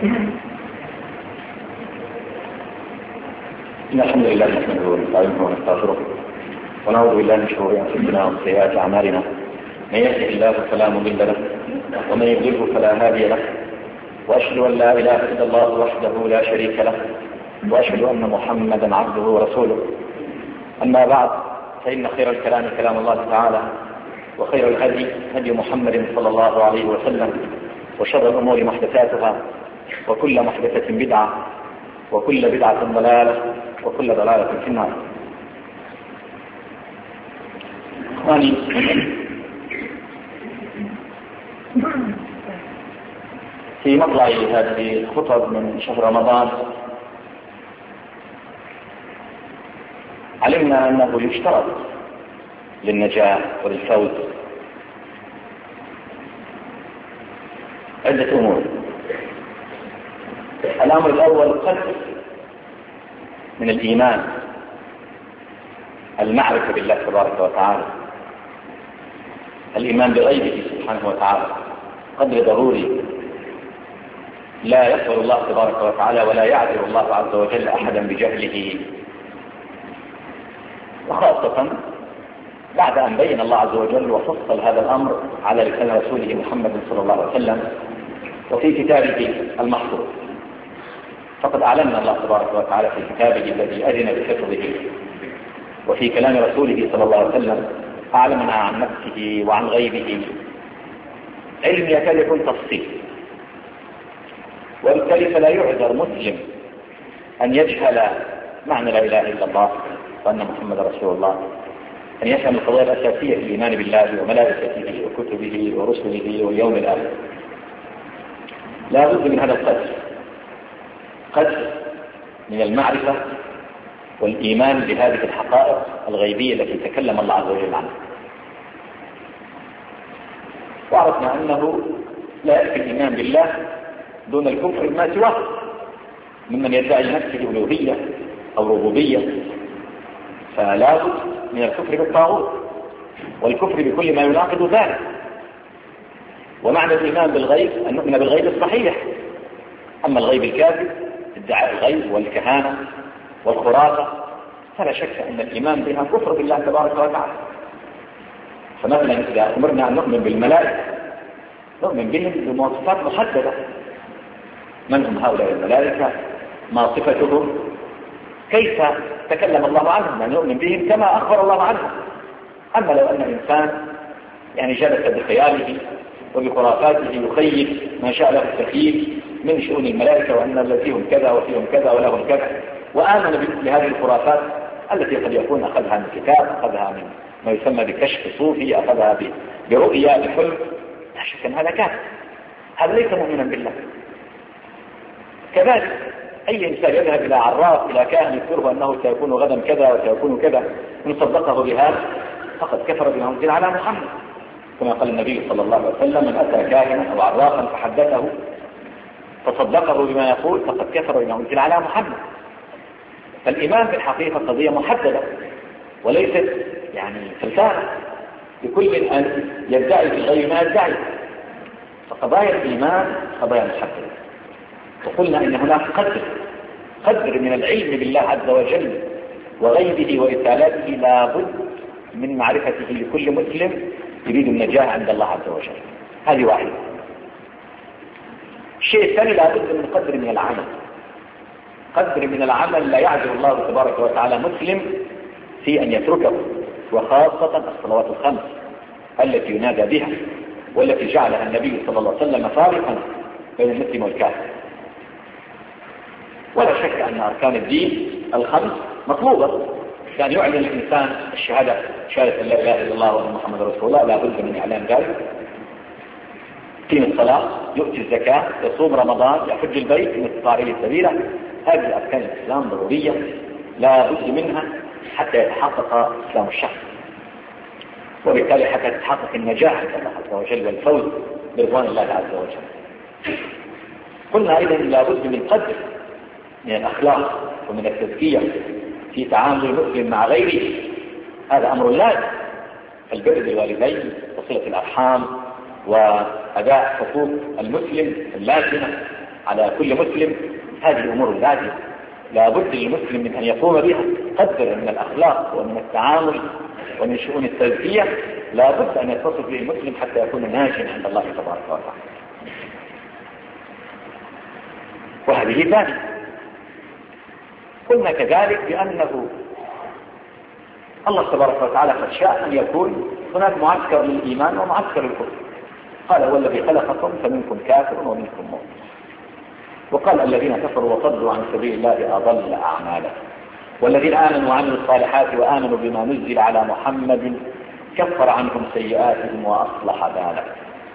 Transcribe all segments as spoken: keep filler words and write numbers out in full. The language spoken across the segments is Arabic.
إن الحمد لله نحمده ونستعينه ونستغفره ونعوذ بالله من شرور أنفسنا ومن سيئات أعمالنا. من يهده الله فلا مضل له ومن يضلل فلا هادي له، وأشهد أن لا إله إلا الله وحده لا شريك له، وأشهد أن محمدا عبده ورسوله. أما بعد، فإن خير الكلام كلام الله تعالى، وخير الهدي هدي محمد صلى الله عليه وسلم، وشر الأمور محدثاتها، وكل محدثة بدعة، وكل بدعة ضلالة، وكل ضلالة في النار. إخواني، في مطلع هذه الخطب من شهر رمضان علمنا أنه يشترط للنجاة وللفوز عدة أمور. الأمر الأول قدر من الإيمان، المعرفة بالله تبارك وتعالى، الإيمان بغيبه سبحانه وتعالى قدر ضروري. لا يقبل الله تبارك وتعالى ولا يعذر الله عز وجل أحدا بجهله، وخاصة بعد أن بين الله عز وجل وفصل هذا الأمر على لسان رسوله محمد صلى الله عليه وسلم وفي كتابه المحفوظ. فقد أعلمنا الله تبارك وتعالى في كتابه الذي أذن بحفظه، وفي كلام رسوله صلى الله عليه وسلم أعلمنا عن نفسه وعن غيبه علم يكاد يكون تفصيل. وبالتالي فلا يعذر مسلم أن يجهل معنى لا إله إلا الله وأن محمد رسول الله، أن يفهم القضايا الأساسية في الإيمان بالله وملائكته وكتبه ورسله واليوم الآخر. لا بد من هذا القدر، قدر من المعرفة والإيمان بهذه الحقائق الغيبية التي تكلم الله عز وجل عنها. وعرفنا أنه لا يكفي الإيمان بالله دون الكفر بما سواه، ممن يدعي نفسه ألوهية أو ربوبية، فلا بد من الكفر بالطاغوت والكفر بكل ما يناقض ذلك. ومعنى الإيمان بالغيب أن نؤمن بالغيب الصحيح. أما الغيب الكاذب، ادعاء الغيب والكهانة والخرافة، فلا شك أن الإيمان بها كفر بالله تبارك وتعالى. فمثلا إذا أمرنا أن نؤمن بالملائكة نؤمن بهم بمواصفات محددة. من هم هؤلاء الملائكة؟ ما صفتهم؟ كيف تكلم الله عنهم؟ أن نؤمن بهم كما أخبر الله عنهم. أما لو أن الإنسان يعني جلس بخياله وبخرافاته يخيل ما شاء له التخييل من شؤون الملائكة، وأن الذين كذا وفيهم كذا ولهم كذا، وآمن بمثل هذه الخرافات التي قد يكون أخذها من كتاب، أخذها من ما يسمى بكشف صوفي، أخذها برؤيا بحلم، لا شك أن هذا كافر، هذا ليس مؤمنا بالله. كذلك أي إنسان يذهب إلى عراف إلى كاهن يخبره أنه سيكون غدا كذا وسيكون كذا، إن صدقه بهذا فقد كفر بما أنزل على محمد، كما قال النبي صلى الله عليه وسلم: من أتى كاهنا أو عرافا فحدثه فصدقه بما يقول فقد كفر بما أنزل على محمد. فالإيمان في الحقيقة قضية محددة وليست يعني فلسفة لكل أن يدعي في غير ما يدعي. فقضايا الإيمان قضايا محددة. وقلنا إن هناك قدر قدر من العلم بالله عز وجل وغيبه ورسالاته لا بد من معرفته لكل مسلم يريد النجاة عند الله عز وجل. هذه واحدة. الشيء الثاني لا بد من قدر من العمل، قدر من العمل لا يعذر الله تبارك وتعالى مسلم في أن يتركه، وخاصة الصلوات الخمس التي ينادى بها والتي جعلها النبي صلى الله عليه وسلم فارقا بين المسلم والكافر. ولا شك أن أركان الدين الخمس مطلوبة، يعني يعلن الإنسان الشهادة شهادة لا إله إلا الله وأن محمد رسول الله، لا بد من إعلان ذلك. يقيم الصلاة، يؤتي الزكاة، يصوم رمضان، يحج البيت إن استطاع إليه سبيلا. هذه أركان الإسلام ضرورية لا بد منها حتى يتحقق إسلام الشخص، وبالتالي حتى تتحقق النجاة عند الله عز وجل والفوز برضوان الله عز وجل. قلنا أيضا لا بد من قدر من الأخلاق ومن التزكية في تعامل المسلم مع غيره. هذا أمر لازم، البر بالوالدين وصلة الأرحام وأداء حقوق المسلم اللازمة على كل مسلم هذه الأمور لازم لا بد للمسلم من أن يقوم بها، قدر من الأخلاق ومن التعامل ومن شؤون التزكية لا بد أن يتصف به المسلم حتى يكون ناجيا عند الله تبارك وتعالى. وهذه ثانية. قلنا كذلك بأنه الله تبارك وتعالى قد شاء أن يكون هناك معسكر للإيمان ومعسكر للكفر. قال هو الذي خلقكم فمنكم كافر ومنكم مؤمن، وقال الذين كفروا وصدوا عن سبيل الله أضل أعمالا، والذين آمنوا وعملوا الصالحات وآمنوا بما نزل على محمد كفر عنهم سيئاتهم وأصلح بالهم.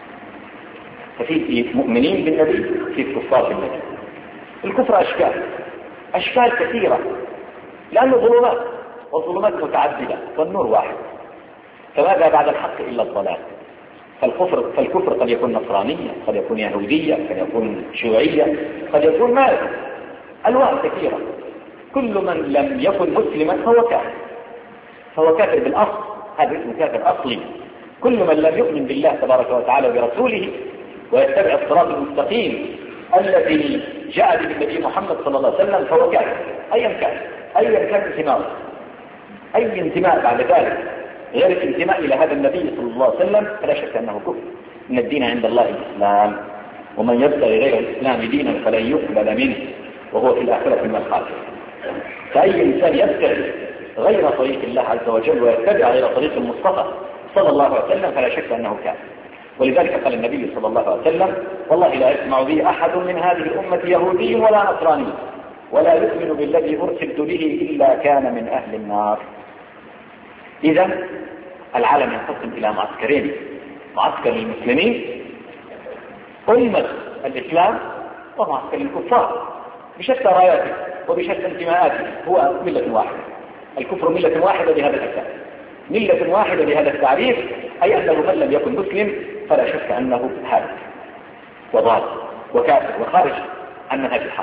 ففي مؤمنين بالنبي في كفار بالنبي. الكفر أشكال أشكال كثيرة لأنه ظلمات، والظلمات متعددة والنور واحد، فماذا بعد الحق إلا الضلال. فالكفر, فالكفر قد يكون نصرانية، قد يكون يهودية، قد يكون شيوعية، قد يكون مالك، ألوان كثيرة. كل من لم يكن مسلما فهو كافر، فهو كافر بالأصل، هذا اسمه كافر أصلي. كل من لم يؤمن بالله تبارك وتعالى برسوله ويتبع الصراط المستقيم الذي جاء به النبي محمد صلى الله عليه وسلم فهو كافر أيا كان، أيا كان انتماءه. أي انتماء بعد ذلك غير الانتماء إلى هذا النبي صلى الله عليه وسلم فلا شك أنه كفر. إن الدين عند الله الإسلام، ومن يبتغي غير الإسلام دينا فلن يقبل منه وهو في الآخرة من الخاسرين. فأي إنسان يبتغي غير طريق الله عز وجل ويتبع غير طريق المصطفى صلى الله عليه وسلم فلا شك أنه كافر. ولذلك قال النبي صلى الله عليه وسلم والله لا يسمع بي أحد من هذه الأمة يهودي ولا نصراني ولا يؤمن بالذي أرسلت به إلا كان من أهل النار. إذا العالم ينقسم إلى معسكرين: معسكر المسلمين أمة الإسلام، ومعسكر الكفار بشتى راياته وبشتى انتماءاته. هو ملة واحدة، الكفر ملة واحدة بهذا الأساس، ملة واحدة بهذا التعريف، أي أنه من لم يكن مسلم فلا شك أنه هالك وضال وكافر وخارج عن منهج الحق.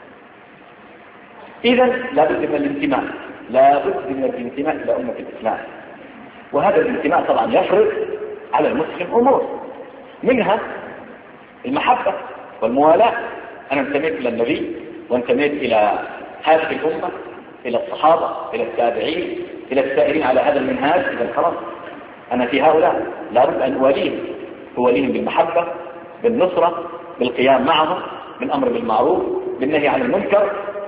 إذا لا بد من الانتماء، لا بد من الانتماء إلى أمة الإسلام. وهذا الانتماء طبعا يفرض على المسلم أمور، منها المحبة والموالاة. أنا انتميت إلى النبي وانتميت إلى هذه الأمة، إلى الصحابة، إلى التابعين، إلى السائرين على هذا المنهاج. إذا خلاص أنا في هؤلاء لا بد أن أوليهم، أوليهم بالمحبة، بالنصرة، بالقيام معهم، بالأمر بالمعروف، بالنهي عن المنكر،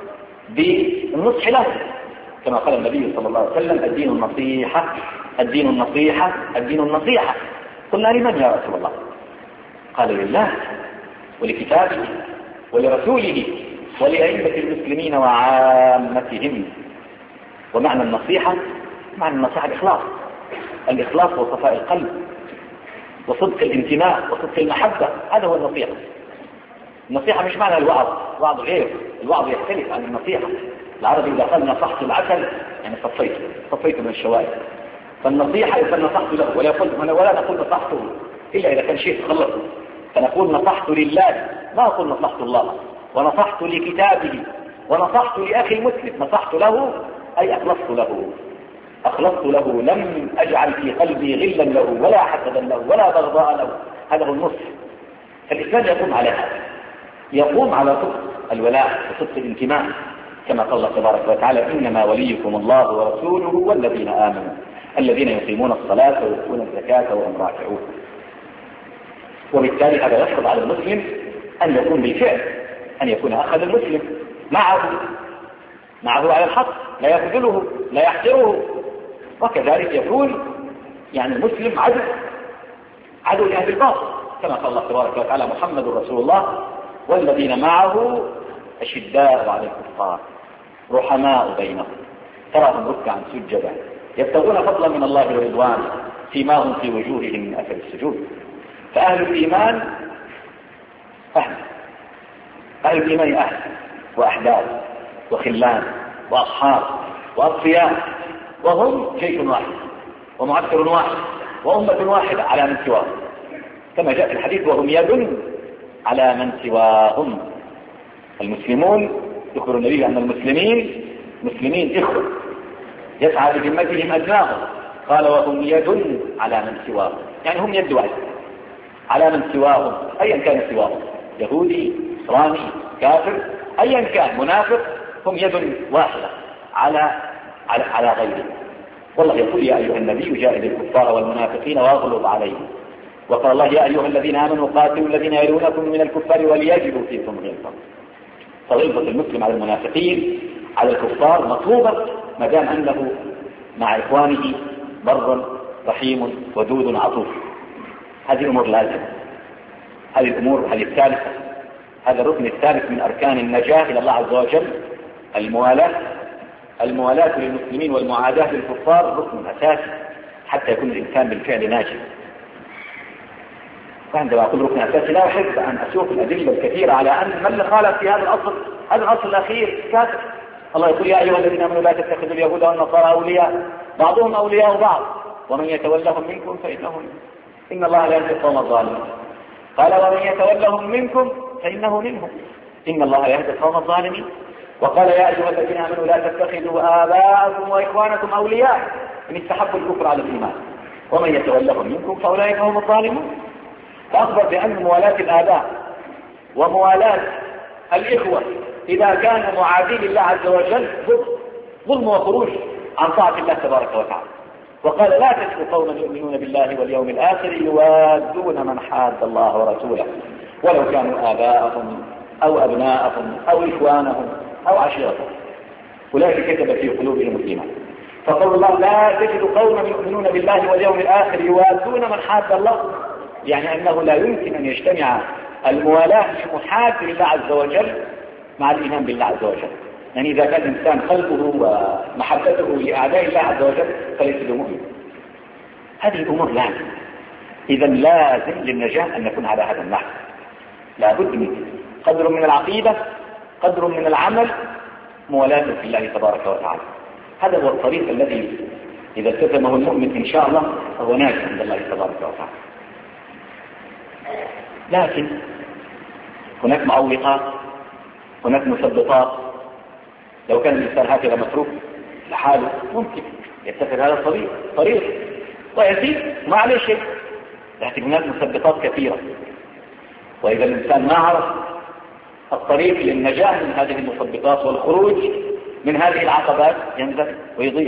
بالنصح لهم، كما قال النبي صلى الله عليه وسلم الدين النصيحة الدين النصيحة الدين النصيحة. قلنا لمن يا رسول الله؟ قال لله ولكتابه ولرسوله ولأئمة المسلمين وعامتهم. ومعنى النصيحة، معنى النصيحة الإخلاص، الإخلاص وصفاء القلب وصدق الانتماء وصدق المحبة، هذا هو النصيحة. النصيحة مش معنى الوعظ، الوعظ غير، الوعظ يختلف عن النصيحة. العربي إذا قال نصحت العسل يعني صفيت صفيت من الشوائب. فالنصيحة إذا نصحت له، ولا, ولا نقول نصحته إلا إذا كان شيء تخلصه، فنقول نصحت لله، ما نقول نصحت الله، ونصحت لكتابه، ونصحت لأخي المسلم. نصحت له أي أخلصت له، أخلصت له، لم أجعل في قلبي غلا له ولا حسدا له ولا بغضاء له. هذا هو النصح. فالإسلام يقوم على هذا، يقوم على صدق الولاء وصدق الانتماء، كما قال الله تبارك وتعالى إنما وليكم الله ورسوله والذين آمنوا الذين يقيمون الصلاة ويؤتون الزكاة وهم راكعون. وبالتالي هذا يفرض على المسلم أن يكون بالفعل، أن يكون أخذ المسلم معه معه على الحق، لا يخذله لا يحقره. وكذلك يكون يعني المسلم عدو عدو لأهل الباطل، كما قال الله تبارك وتعالى محمد رسول الله والذين معه أشداء على الكفار رحماء بينهم تراهم ركعا سجدا يبتغون فضلا من الله ورضوانه فيما هم في وجوههم من أثر السجود. فأهل الإيمان أهل أهل الإيمان أهل وأحباب وخلان وأصحاب وأصفياء، وهم جيش واحد ومعسكر واحد وأمة واحدة على من سواهم، كما جاء في الحديث وهم يد على من سواهم. المسلمون يخبر النبي أن المسلمين مسلمين إخوة يسعى بذمتهم أدناهم، قال وهم يد على من سواهم، يعني هم يد واحد على من سواهم أيا كان سواهم، يهودي نصراني كافر أيا كان منافق هم يد واحدة على على, على غيره. والله يقول يا أيها النبي جاهد الكفار والمنافقين واغلظ عليهم، وقال الله يا أيها الذين آمنوا قاتلوا الذين يلونكم من الكفار وليجدوا فيكم غلظة. فغلظة المسلم على المنافقين على الكفار مطلوبة ما دام أنه مع إخوانه بر رحيم ودود عطوف. هذه أمور لازمة، هذه الأمور هذه الثالثة، هذا الركن الثالث من أركان النجاة إلى الله عز وجل، الموالاة. الموالاة للمسلمين والمعاداة للكفار ركن أساسي حتى يكون الإنسان بالفعل ناجي. فعندما أقول ركن أساسي لا أحب أن أسوق الأدلة الكثيرة على أن من اللي خالف في هذا الأصل، هذا الأصل الأخير كافر. الله يقول يا أيها الذين آمنوا لا تتخذوا اليهود والنصارى أولياء بعضهم أولياء بعض ومن يتولهم منكم فإنه إن الله لا يهدي القوم الظالمين. قال ومن يتولهم منكم فإنه منهم إن الله لا يهدي القوم الظالمين. وقال يا أيها الذين آمنوا لا تتخذوا آباءكم وإخوانكم أولياء إن استحبوا الكفر على الإيمان ومن يتولهم منكم فأولئك هم الظالمون. فأخبر بأن موالاة الآباء وموالاة الإخوة إذا كانوا معادين لله عز وجل ظلم وخروج عن طاعة الله تبارك وتعالى. وقال لا تجد قوما يؤمنون بالله واليوم الآخر يوادون من حاد الله ورسوله ولو كانوا آباءهم أو أبناءهم أو إخوانهم أو عشيرتهم أولئك كتب في قلوبهم الإيمان. فقول الله لا تجد قوما يؤمنون بالله واليوم الآخر يوادون من حاد الله، يعني أنه لا يمكن أن يجتمع الموالاة المحاد لله عز وجل مع الإيمان بالله عز وجل. يعني إذا كان الإنسان قلبه ومحبته لأعداء الله عز وجل فليس بمؤمن. هذه الأمور لازم، إذا لازم للنجاة أن نكون على هذا النحو. لابد من قدر من العقيدة، قدر من العمل، موالاة في الله تبارك وتعالى. هذا هو الطريق الذي إذا التزمه المؤمن إن شاء الله فهو ناجح عند الله تبارك وتعالى. لكن هناك معوقات، هناك مثبطات. لو كان الإنسان هكذا متروك لحاله ممكن يتخذ هذا الطريق طريق ويزيد ما عليه شيء، لكن هناك مثبطات كثيرة. وإذا الإنسان ما عرف الطريق للنجاة من هذه المثبطات والخروج من هذه العقبات ينزل ويضيع.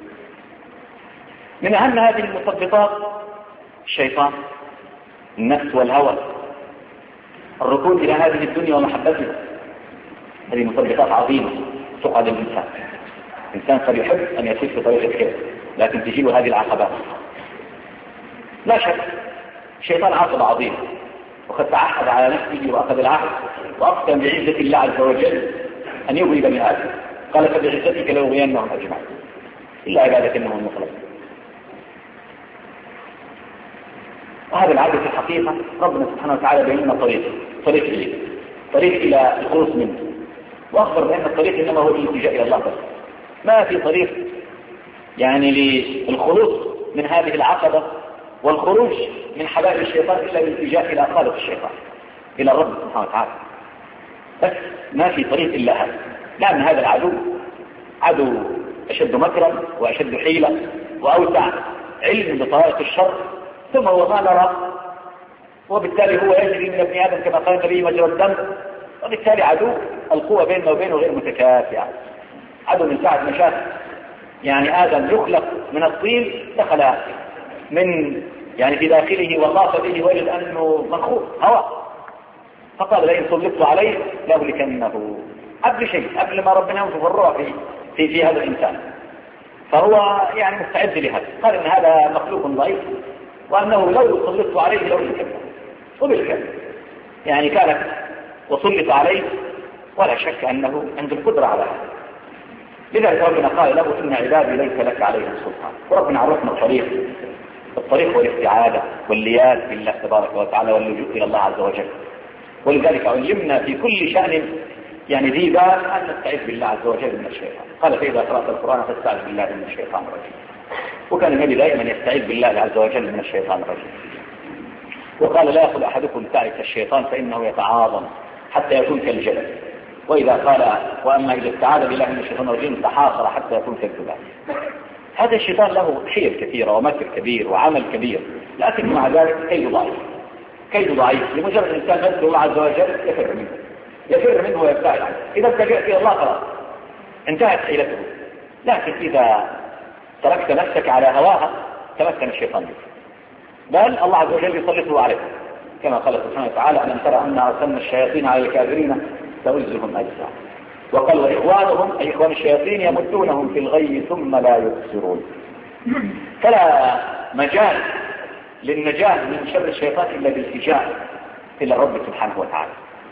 من أهم هذه المثبطات الشيطان، النفس والهوى، الركون إلى هذه الدنيا ومحبتها. هذه مثبطات عظيمة تقعد الإنسان. الإنسان قد يحب أن يسير في طريق الخير لكن تجيله هذه العقبات. لا شك الشيطان عقبة عظيمة، وقد تعهد على نفسه وأخذ العهد وأقسم بعزة الله عز وجل أن يغوي بني آدم. قال فبعزتك لأغوينهم أجمعين إلا عبادك إنهم المخلصون. وهذا العهد في الحقيقة ربنا سبحانه وتعالى بين لنا طريق طريق إليه، طريق إلى الخلوص منه، وأخبر بأن الطريق إنما هو الالتجاء إلى الله بس. ما في طريق يعني للخلوص من هذه العقبة والخروج من حبائل الشيطان إلا الالتجاء إلى خالق الشيطان، إلى الرب سبحانه وتعالى. بس ما في طريق إلا هذا، لأن هذا العدو عدو أشد مكرا وأشد حيلة وأوسع علم بطرائق الشر، ثم هو ما نرى، وبالتالي هو يجري من ابن آدم كما قال النبي مجرى الدم. وبالتالي عدو القوة بيننا وبينه غير متكافئة. عدو من ساعة ما شاف يعني آدم يخلق من الطين دخل من يعني في داخله وخاف به وجد أنه منخوف هواء، فقال لئن سلطت عليه لأهلكنه. قبل شيء قبل ما ربنا ينفخ الروح في في في هذا الإنسان، فهو يعني مستعد لهذا. قال إن هذا مخلوق ضعيف وأنه لو سلطت عليه لأهلكنه، وبالفعل يعني كانت وسلط عليه، ولا شك أنه عنده القدرة على هذا. لذلك ربنا قال له إن عبادي ليس لك عليهم سلطان. وربنا عرفنا الطريق، الطريق هو الاستعاذة واللياذ بالله تبارك وتعالى واللجوء إلى الله عز وجل. ولذلك علمنا في كل شأن يعني ذي بال أن نستعيذ بالله عز وجل من الشيطان. قال فإذا قرأت القرآن فاستعذ بالله من الشيطان الرجيم. وكان النبي دائما يستعيذ بالله عز وجل من الشيطان الرجيم. وقال لا يأخذ أحدكم تعس الشيطان فإنه يتعاظم حتى يكون كالجبل. وإذا قال وأما إذا استعاذ بالله من الشيطان الرجيم تحاصر حتى يكون كالجبال. هذا الشيطان له حيل كثيرة ومكر كبير وعمل كبير، لكن مع ذلك كيد ضعيف، كيد ضعيف. لمجرد الإنسان يذكر الله عز وجل يفر منه يفر منه ويبتعد عنه. إذا اتجأت إلى الله خلاص انتهت حيلته. لكن إذا تركت نفسك على هواها تمكن الشيطان بك، بل الله عز وجل يسلطه عليك، كما قال سبحانه وتعالى: ألم ترى أن أرسلنا الشياطين على الكافرين تؤزهم أجزاء. وقال: وإخوانهم أي إخوان الشياطين يمدونهم في الغي ثم لا يقصرون. فلا مجال للنجاة من شر الشيطان إلا بالالتجاء إلى الرب سبحانه وتعالى.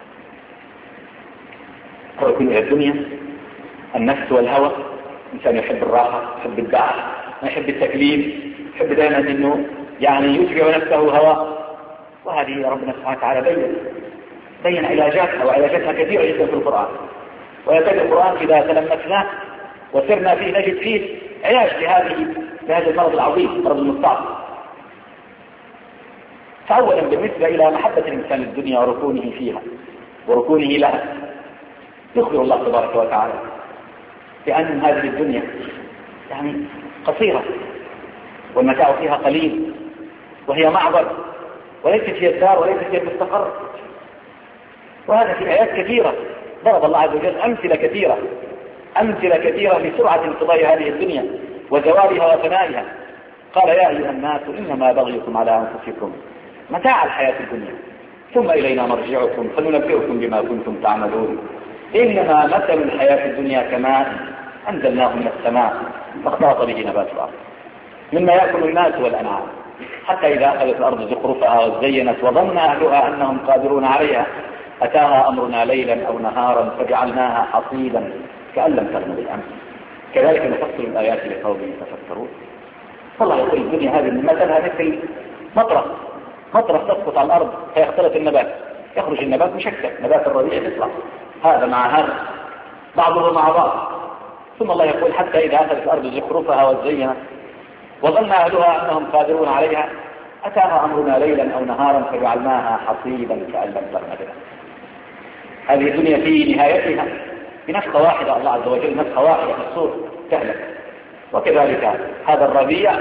ويكون إلى الدنيا النفس والهوى، إنسان يحب الراحة، يحب الدعاء، ما يحب التكليف، يحب دائما أنه يعني يشبع نفسه هوى. وهذه ربنا سبحانه وتعالى بين بين علاجاتها، وعلاجاتها كثيرة جدا في القرآن. ويكاد القرآن إذا تلمسناه وسرنا فيه نجد فيه علاج لهذه لهذا المرض العظيم، مرض المصاب. فأولا بالنسبة إلى محبة الإنسان للدنيا وركونه فيها وركونه لها، يخبر الله تبارك وتعالى بأن هذه الدنيا يعني قصيرة، والمتاع فيها قليل، وهي معبر، وليست هي الدار، وليست هي المستقر. وهذا في آيات كثيرة ضرب الله عز وجل أمثلة كثيرة أمثلة كثيرة لسرعة انقضاء هذه الدنيا وزوالها وفنائها. قال: يا أيها الناس إنما بغيكم على أنفسكم متاع الحياة الدنيا ثم إلينا مرجعكم فننبئكم بما كنتم تعملون. إنما مثل الحياة الدنيا كماء أنزلناه من السماء فاختلط به نبات الأرض مما يأكل الناس والأنعام حتى إذا أخذت الأرض زخرفها وزينت وظن أهلها أنهم قادرون عليها أتاها أمرنا ليلا أو نهارا فجعلناها حصيدا كأن لم تغن بالأمس كذلك نفصل الآيات لقوم يتفكرون. والله يقول الدنيا هذه مثلها مثل مطرة مطرة تسقط على الأرض فيختلط النبات، يخرج النبات مشكل، نبات الربيع يطلع هذا مع هذا بعضه مع بعض. ثم الله يقول: حتى إذا أخذت الأرض زخرفها وزينت وظن أهلها أنهم قادرون عليها أتاها أمرنا ليلا أو نهارا فجعلناها حصيدا كأن لم تغن بها. هذه الدنيا في نهايتها بنفخة واحدة، الله عز وجل نفخة واحدة في الصور تهلك. وكذلك هذا الربيع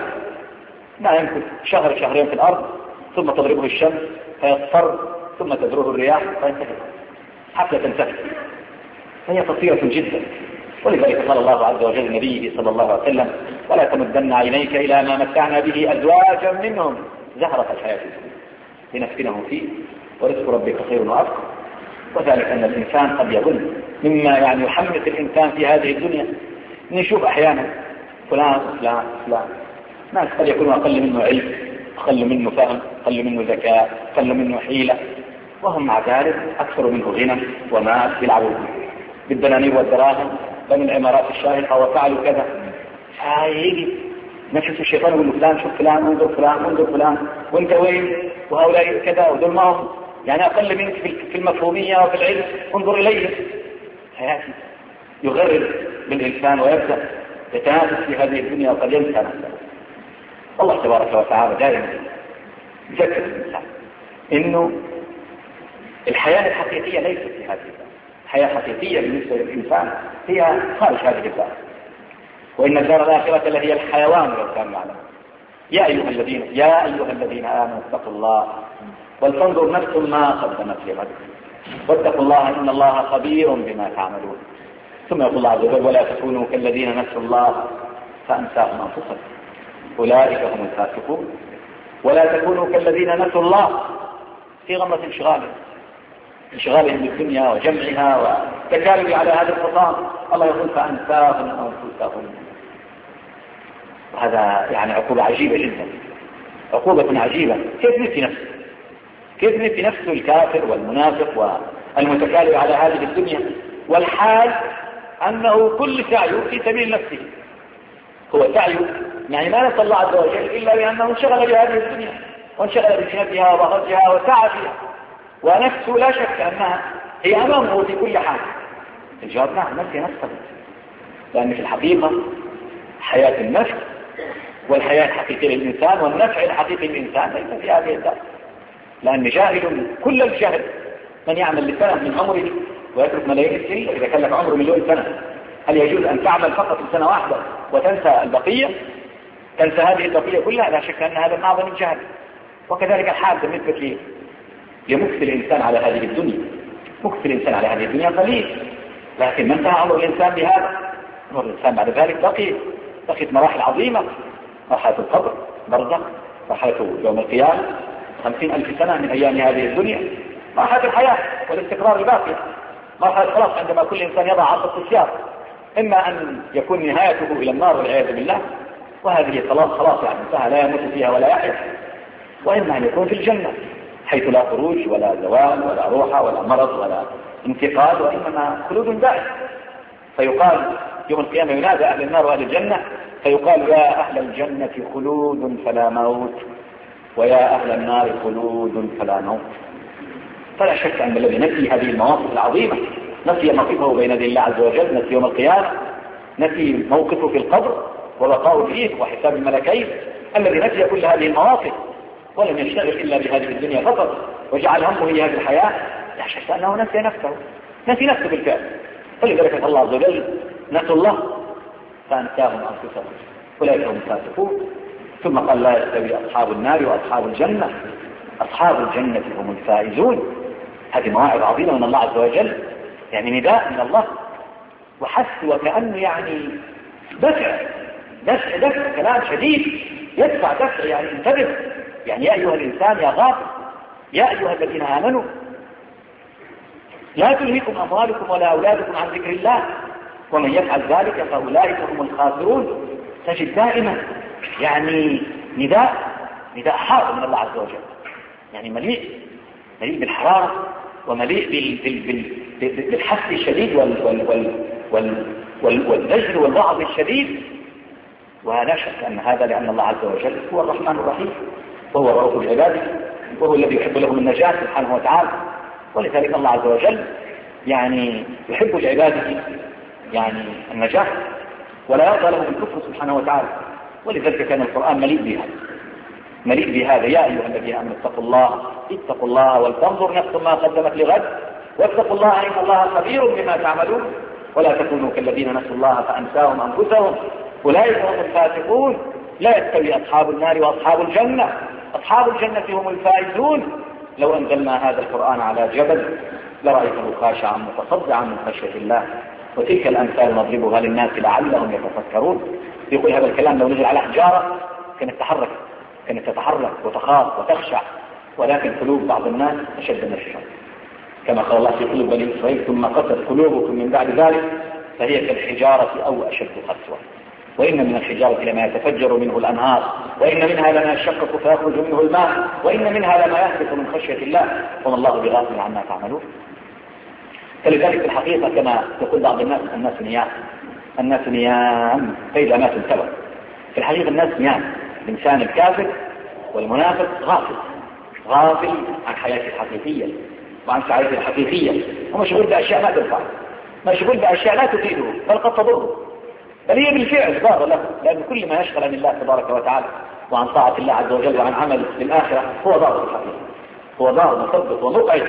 ما يمكن شهر شهرين في الأرض ثم تضربه الشمس فيصفر ثم تدره الرياح فينتهي حتى تنتهي، فهي قصيرة جدا. ولذلك قال الله عز وجل لنبيه صلى الله عليه وسلم: ولا تمدن عينيك إلى ما متعنا به أزواجا منهم زهرة الحياة الدنيا لنفتنهم فيه ورزق ربك خير وأبقى. وذلك أن الإنسان قد يظن مما يعني يحمس الإنسان في هذه الدنيا نشوف أحيانا فلان فلان فلان ناس قد يكون أقل منه علم، أقل منه فهم، أقل منه ذكاء، أقل منه حيلة، وهم مع ذلك أكثر منه غنى ومال يلعبون بالدنانير والدراهم بل العمارات الشاهقة وفعلوا كذا. فيجي نفس الشيطان يقول فلان شوف فلان انظر فلان انظر فلان وانت وين وهؤلاء كذا ودول ما هم يعني أقل منك في المفهومية وفي العلم انظر إليه. فيأتي يغرر بالإنسان ويبدأ يتنافس في هذه الدنيا وقد ينسى نفسه. الله تبارك وتعالى دائما يذكر الإنسان إنه الحياة الحقيقية ليست في هذه الدار. الحياة الحقيقية بالنسبة للإنسان هي خارج هذه الدار، وإن الدار الآخرة لهي الحيوان لو كانوا يعلمون. يا أيها الذين يا أيها الذين آمنوا اتقوا الله ولتنظر نفس ما قدمت لغد واتقوا الله إن الله خبير بما تعملون. ثم يقول الله عز وجل: ولا تكونوا كالذين نسوا الله فأنساهم أنفسهم أولئك هم الفاسقون. ولا تكونوا كالذين نسوا الله في غمرة انشغالهم انشغالهم بالدنيا وجمعها والتكالب على هذا الحطام. الله يقول: فأنساهم أنفسهم. وهذا يعني عقوبة عجيبة جدا، عقوبة عجيبة. كيف نسي نفسه؟ كيف نسي نفسه الكافر والمنافق والمتكالب على هذه الدنيا، والحال أنه كل سعيه في سبيل نفسه. هو سعيه يعني ما نسى الله عز وجل إلا بأنه انشغل بهذه الدنيا وانشغل بزينتها وبهجها وسعى فيها، ونفسه لا شك أنها هي أمامه في كل حال. الجواب نعم، نفسي نفسه، لأن في الحقيقة حياة النفس والحياة الحقيقية للإنسان والنفع الحقيقي للإنسان ليس في هذه الدار. لأن جاهل كل الجهل من يعمل لسنة من عمره ويترك ملايين السنين. إذا كان لك عمره مليون سنة هل يجوز أن تعمل فقط سنة واحدة وتنسى البقية؟ تنسى هذه البقية كلها؟ لا شك أن هذا من أعظم الجهل. وكذلك الحال بالنسبة لمكث الإنسان على هذه الدنيا. مكث الإنسان على هذه الدنيا قليل، لكن من انتهى عمر الإنسان بهذا، عمر الإنسان بعد ذلك بقي بقيت مراحل عظيمة، مرحلة القبر، برزخ، مرحلة يوم القيامة، خمسين ألف سنة من أيام هذه الدنيا، مرحلة الحياة والاستقرار الباقية، مرحلة خلاص عندما كل إنسان يضع عصا السياق، إما أن يكون نهايته إلى النار والعياذ بالله، وهذه خلاص خلاص يعني انتهى لا يموت فيها ولا يحيا، وإما أن يكون في الجنة حيث لا خروج ولا زوال ولا روحة ولا مرض ولا انتقال، وإنما خلود دائم. فيقال يوم القيامة ينادى أهل النار وأهل الجنة فيقال يا أهل الجنة خلود فلا موت، ويا أهل النار خلود فلا موت. فلا شك أن الذي نسي هذه المواقف العظيمة، نسي موقفه بين يدي الله عز وجل، نسي يوم القيامة، نسي موقفه في القبر وبقاء فيه وحساب الملكين، الذي نسي كل هذه المواقف ولم يشتغل إلا بهذه الدنيا فقط وجعل همه هي هذه الحياة، لا شك أنه نسي نفسه، نسي نفسه بالفعل. فلذلك الله عز وجل نسوا الله فأنساهم أنفسهم أولئك هم الفاسقون. ثم قال لا يستوي أصحاب النار وأصحاب الجنة، أصحاب الجنة هم الفائزون. هذه مواعظ عظيمة من الله عز وجل، يعني نداء من الله وحث وكأنه يعني دفع دفع دفع كلام شديد يدفع دفع، يعني انتبه، يعني يا أيها الإنسان يا غافل، يا أيها الذين آمنوا لا تلهكم أموالكم ولا أولادكم عن ذكر الله ومن يفعل ذلك فأولئك هم الخاسرون. تجد دائما يعني نداء نداء حار من الله عز وجل، يعني مليء مليء بالحرارة ومليء بالحث الشديد والزجر والوعظ الشديد. ولا شك أن هذا لأن الله عز وجل هو الرحمن الرحيم وهو رؤوف العباد وهو الذي يحب لهم النجاة سبحانه وتعالى. ولذلك الله عز وجل يعني يحب لعباده يعني النجاة ولا يرضى لهم الكفر سبحانه وتعالى. ولذلك كان القرآن مليء بها مليء بهذا يا أيها الذين آمنوا اتقوا الله اتقوا الله ولتنظر نفس ما قدمت لغد واتقوا الله إن الله خبير بما تعملون ولا تكونوا كالذين نسوا الله فأنساهم أنفسهم أولئك هم الفاسقون. لا يستوي أصحاب النار وأصحاب الجنة، أصحاب الجنة هم الفائزون. لو أنزلنا هذا القرآن على جبل لرأيته خاشعا متصدعا من خشية الله وتلك الأمثال نضربها للناس لعلهم يتفكرون. يقول هذا الكلام لو نزل على حجارة كانت تتحرك كانت تتحرك وتخاف وتخشع، ولكن قلوب بعض الناس أشد من الحجارة، كما قال الله في قلوب بني إسرائيل ثم قست قلوبكم من بعد ذلك فهي كالحجارة أو أشد قسوة. وإن من الحجارة لما يتفجر منه الأنهار وإن منها لما يشقق فيخرج منه الماء وإن منها لما يهبط من خشية الله وما الله بغافل عما تعملون. فلذلك في الحقيقة كما يقول بعض الناس الناس نيام الناس نيام فإذا ماتوا انتبهوا. في الحقيقة الناس نيام، الإنسان الكافر والمنافق غافل غافل عن حياته الحقيقية وعن سعادته الحقيقية، ومشغول بأشياء ما تنفعه، مشغول بأشياء لا تفيده بل قد تضره، بل هي بالفعل ضار له، لأن كل ما يشغل عن الله تبارك وتعالى وعن طاعة الله عز وجل وعن عمل للآخرة هو ضار في الحقيقة، هو ضار مثبت ومقعد.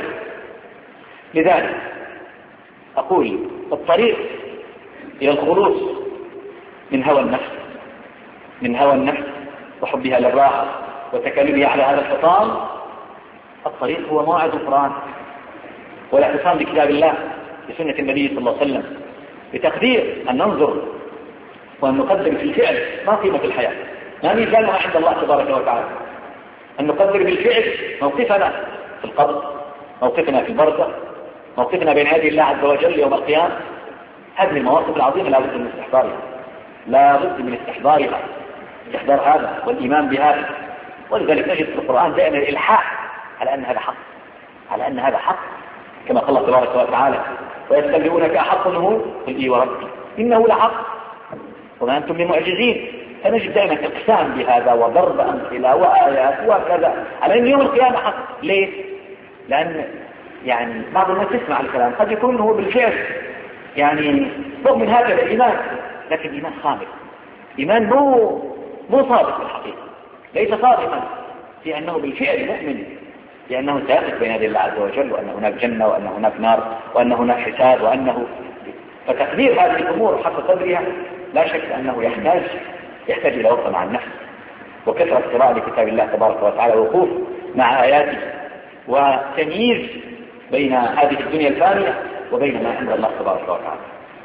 لذلك أقول الطريق إلى الخلوص من هوى النفس من هوى النفس وحبها للراحة وتكلمها على هذا الحطام، الطريق هو موعد القرآن والاعتصام بكتاب الله بسنة النبي صلى الله عليه وسلم، بتقدير أن ننظر وأن نقدر في الفعل ما قيمة الحياة، ما ميزانها عند الله تبارك وتعالى، أن نقدر بالفعل موقفنا في القبر، موقفنا في البرزخ، موقفنا بين يدي الله عز وجل يوم القيامة. هذه المواقف العظيمة لا بد من استحضارها لا بد من استحضارها استحضار هذا والإيمان بهذا. ولذلك نجد في القرآن دائما الإلحاح على أن هذا حق على أن هذا حق كما قال الله تبارك وتعالى ويستنبئونك أحق هو قل إي وربي إنه لحق وما أنتم بمعجزين. فنجد دائما اقسام بهذا وضرب أمثلة وآيات وكذا على أن يوم القيامة حق. ليه؟ لأن يعني بعض الناس يسمع الكلام قد يكون هو بالفعل يعني مؤمن هذا الإيمان، لكن إيمان خامل، إيمان مو مو صادق في الحقيقة، ليس صادقا في أنه بالفعل مؤمن لأنه سيقف بين يدي الله عز وجل وأن هناك جنة وأن هناك نار وأن هناك حساب وأنه فتقدير هذه الأمور حق قدرها لا شك أنه يحتاج يحتاج إلى وقفة مع النفس وكثرة قراءة لكتاب الله تبارك وتعالى ووقوف مع آياته وتمييز بين هذه الدنيا الفانية وبين ما عند الله تبارك وتعالى.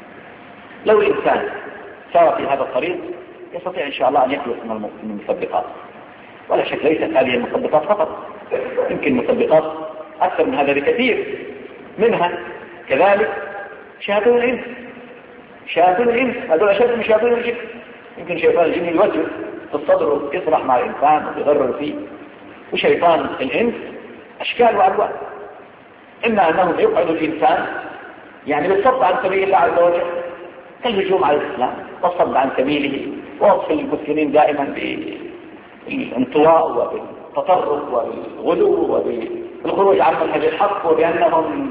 لو الإنسان سار في هذا الطريق يستطيع إن شاء الله أن يخلص من المثبطات، ولا شك ليست هذه المثبطات فقط، يمكن مثبطات أكثر من هذا بكثير، منها كذلك شياطين الإنس. شياطين الإنس هذول أشد من شياطين الجن. يمكن شيطان الجن يوجه في الصدر يصرح مع الإنسان ويغرر فيه، وشيطان الإنس أشكال وألوان. إما أنهم يقعدوا الإنسان يعني بالصد عن سبيل الله عز وجل كالهجوم على الإسلام والصد عن سبيله، ووصف المسلمين دائما بالانطواء وبالتطرف وبالغلو وبالخروج عن منهج الحق وبأنهم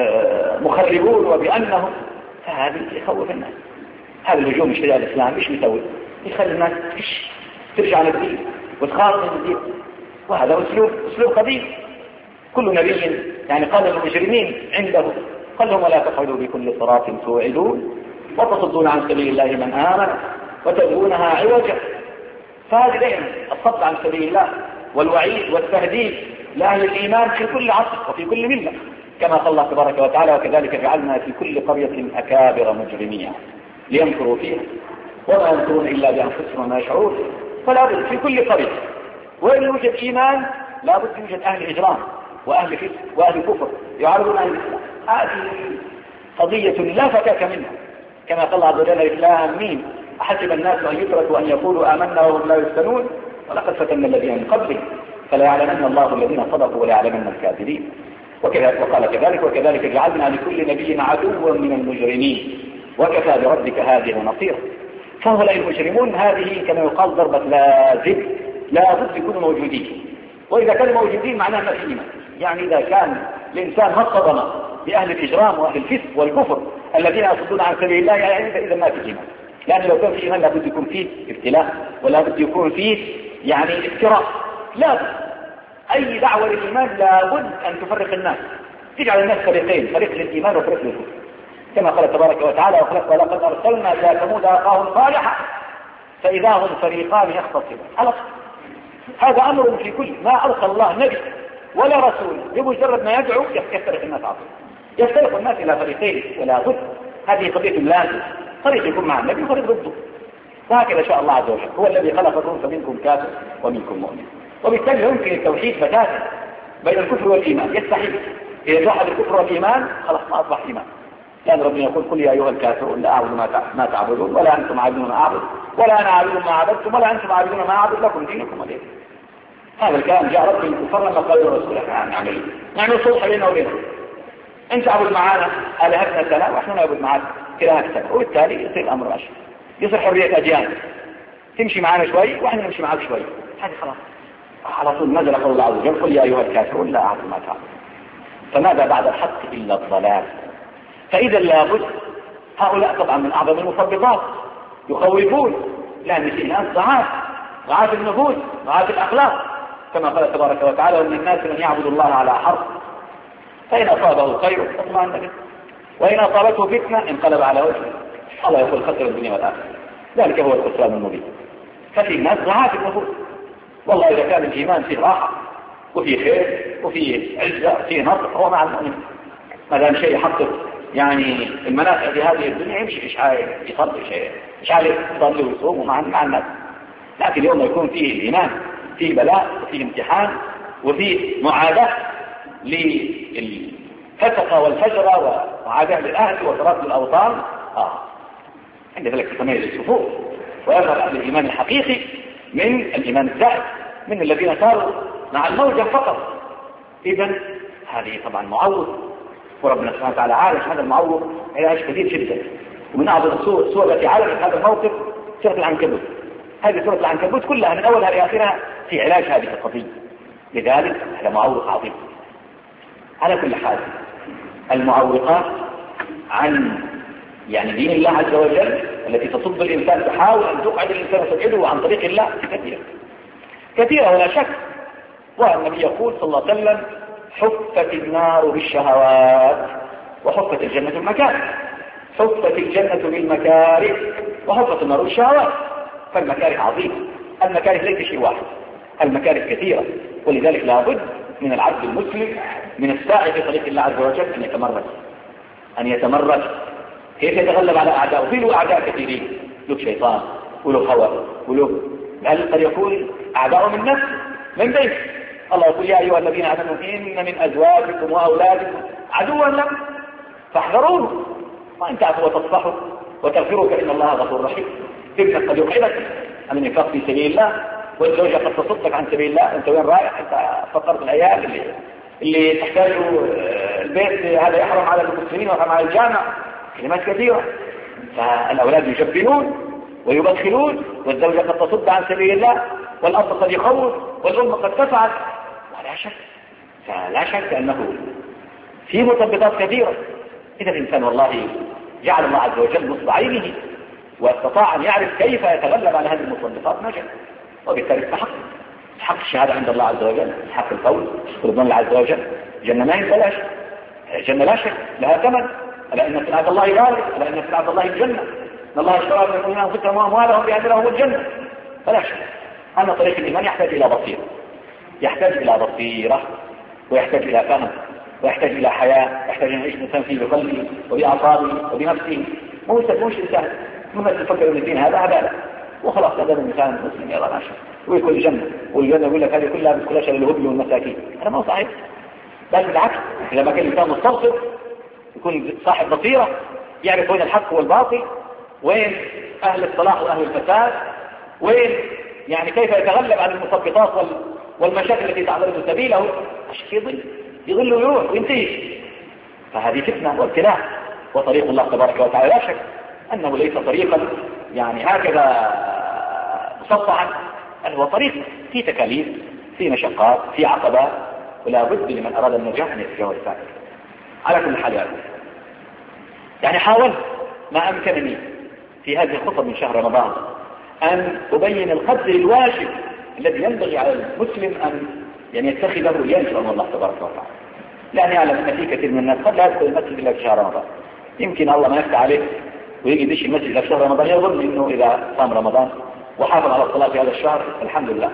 مخربون وبأنهم، فهذا يخوف الناس. هذا الهجوم الشديد على الإسلام ايش بيسوي؟ يخلي الناس ترجع للدين وتخاف من الدين، وهذا اسلوب اسلوب قديم. كل نبي يعني قال للمجرمين عنده قال لهم: ولا تقعدوا بكل صراط توعدون وتصدون عن سبيل الله من آمن وتبغونها عوجا. فهذا دائما الصد عن سبيل الله والوعيد والتهديد لأهل الإيمان في كل عصر وفي كل ملة، كما قال الله تبارك وتعالى: وكذلك جعلنا في كل قرية أكابر مجرمين ليمكروا فيها وما يمكرون إلا بأنفسهم وما يشعرون. فلا بد في كل قرية وإن يوجد إيمان لا بد يوجد أهل إجرام وأهل فسق وأهل كفر يعارضون أهل الإسلام. هذه قضية لا فكاك منها، كما قال الله عز وجل: الإسلام مين أحسب الناس أن يتركوا أن يقولوا آمنا وهم لا يفتنون ولقد فتنا الذين من قبلهم فلا يعلمن الله الذين صدقوا ولا يعلمن الكاذبين. وقال كذلك: وكذلك جعلنا لكل نبي عدوا من المجرمين وكفى بربك هاديا ونصيرا. فهؤلاء المجرمون هذه كما يقال ضربة لازم، لا بد يكونوا موجودين، وإذا كانوا موجودين معناه ما في إيمان. يعني إذا كان الإنسان ما اصطدم بأهل الإجرام وأهل الفسق والكفر الذين يصدون عن سبيل الله يعني إذا ما في إيمان، لأن لو كان في إيمان لابد يكون فيه ابتلاء ولا بد يكون فيه يعني افتراء. لا بد أي دعوة للإيمان لابد أن تفرق الناس، تجعل الناس فريقين، فريق للإيمان وفريق للكفر، كما قال تبارك وتعالى: ولقد أرسلنا إلى ثمود أخاهم صالحا فإذا هم فريقان يختصمون. هذا أمر في كل ما أرسل الله نبي ولا رسول بمجرد ما يدعو يفترق الناس عطوا يفترق الناس إلى فريقين، ولا بد هذه قضية لازم، فريق يكون مع النبي وفريق ضده، وهكذا شاء الله عز وجل. هو الذي خلقكم فمنكم كافر ومنكم مؤمن، وبالتالي يمكن التوحيد بتاتا بين الكفر والإيمان، يستحيل. إذا جحد الكفر والإيمان خلاص ما أصبح إيمان، لأن ربنا يقول: قل يا أيها الكافرون لا أعبد ما تعبدون ولا أنتم عابدون ما أعبد ولا أنا عابد ما عبدتم ولا أنتم عابدون ما أعبد لكم دينكم ولي. هذا الكلام جاء رب الكفار لما قال الرسول: احنا نعمل نعمل صلح بيننا وبينهم، أنت عبد معانا آلهتنا سنة وإحنا نعبد معاك إلهك سنة، وبالتالي يصير الأمر ماشي، يصير حرية أديان، تمشي معنا شوي وإحنا نمشي معك شوي، هذه خلاص على طول نزل قول الله عز وجل: قل يا أيها الكافرون لا أعبد ما تعبدون. فماذا بعد الحق إلا الضلال؟ فإذا لابد هؤلاء طبعا من أعظم المثبطات يخوفون، لأن في ناس ضعاف ضعاف النفوس ضعاف الأخلاق، كما قال تبارك وتعالى: ومن الناس من يعبد الله على حرف فإن أصابه خير اطمأن به وإن أصابته فتنة انقلب على وجهه. الله يقول: خسر الدنيا والآخرة، ذلك هو الخسران المبين. ففي ناس ضعاف النفوس، والله إذا كان الإيمان فيه راحة وفيه خير وفيه عزة وفيه نصر هو مع المؤمن، ما دام شيء يحقق يعني المنافع في هذه الدنيا يمشي مش عارف يصلي شيء مش عارف يصلي ويصوم مع مع الناس. لكن اليوم يكون فيه الإيمان، فيه بلاء وفيه امتحان وفيه معاداة للفسقة والفجرة ومعاداة للأهل وتراث الأوطان، آه عند ذلك تتميز الصفوف ويظهر أهل الإيمان الحقيقي من الإيمان الزائد، من الذين صاروا مع الموجة فقط. إذن هذه طبعا معوض، وربنا سبحانه وتعالى عالج هذا المعوض علاج كبير جدا. ومن أعظم الصور الصور التي عالجت هذا الموقف سورة العنكبوت. هذه سورة العنكبوت كلها من أولها لآخرها في علاج هذه القضية، لذلك هذا معوض عظيم. على كل حال المعوقات عن يعني دين الله عز وجل التي تصد الإنسان، تحاول أن تقعد الإنسان وتبعده عن طريق الله كثيرة كثيرة ولا شك. والنبي يقول صلى الله عليه وسلم: حفت النار بالشهوات وحفت الجنة بالمكاره، حفت الجنة بالمكاره وحفت النار بالشهوات. فالمكاره عظيمة، المكاره ليس شيء واحد، المكاره كثيرة، ولذلك لابد من العبد المسلم من الساعي في طريق الله عز وجل أن يتمرس أن يتمرس كيف يتغلب على أعدائه. في له أعداء كثيرين، له شيطان وله هوى وله، بل قد يكون أعداء من نفسه من بيت. الله يقول يا أيها الذين آمنوا إن من أزواجكم وأولادكم عدوا لكم فاحذروه وإن تعفوا وتصفحوا وتغفروا فإن الله غفور رحيم. ابنك قد يقعدك عن النفاق في سبيل الله، والزوجة قد تصدك عن سبيل الله. أنت وين رايح؟ أنت فقرت العيال اللي, اللي تحتاجوا البيت، هذا يحرم على المسلمين ويحرم على الجامع. كلمات كثيرة. فالأولاد يجبنون ويبخلون، والزوجة قد تصد عن سبيل الله، والأب قد يخوف، والأم قد تفعل. ولا شك فلا شك أنه في مثبطات كثيرة. إذا الإنسان والله جعل الله عز وجل نصب عينه واستطاع أن يعرف كيف يتغلب على هذه المثبطات نجح، وبالتالي استحق حق الشهادة عند الله عز وجل، حق الفوز رضوان الله عز وجل. جنة ما ينبلاش، جنة لا شك لها ثمن. ألا إن سلعة الله غالية، ألا إن سلعة الله الجنة، إن الله اشترى من المؤمنين أنفسهم وأموالهم بأن لهم الجنة. فلا شك أن طريق الإيمان يحتاج إلى بصيرة، يحتاج إلى بصيرة ويحتاج إلى فهم ويحتاج إلى حياة، يحتاج أن يعيش الإنسان فيه بقلبه وبأعصابه وبنفسه. مو مش إنسان مما تفكر من الدين هذا هذا وخلاص هذا الإنسان المسلم يلا ماشي ويكون الجنة، والجنة يقول لك هذه كلها بتكلها للهبل والمساكين. هذا ما هو صحيح، بل بالعكس. إذا ما كان الإنسان مستبصر يكون صاحب بصيرة، يعرف وين الحق والباطل، وين أهل الصلاح وأهل الفساد، وين يعني كيف يتغلب على المثبطات والمشاكل التي تعترض سبيله، عشان يضل يضل ويروح وينتهي. فهذه فتنة وابتلاء. وطريق الله تبارك وتعالى لا شك أنه ليس طريقا يعني هكذا مسطعا، بل هو طريق في تكاليف، في مشقات، في عقبات، ولا بد لمن أراد النجاح أن يتجاوز ذلك. على كل حال يعني حاولت ما أمكنني في هذه الخطب من شهر رمضان أن أبين القدر الواجب الذي ينبغي على المسلم أن يعني يتخذه ينشأ الله تبارك وتعالى. لأني أعلم أن في كثير من الناس قد لا يدخل المسجد إلا في شهر رمضان، يمكن الله ما يفتح عليه ويجي يدش المسجد إلا في شهر رمضان، يظن أنه إذا صام رمضان وحافظ على الصلاة في هذا الشهر الحمد لله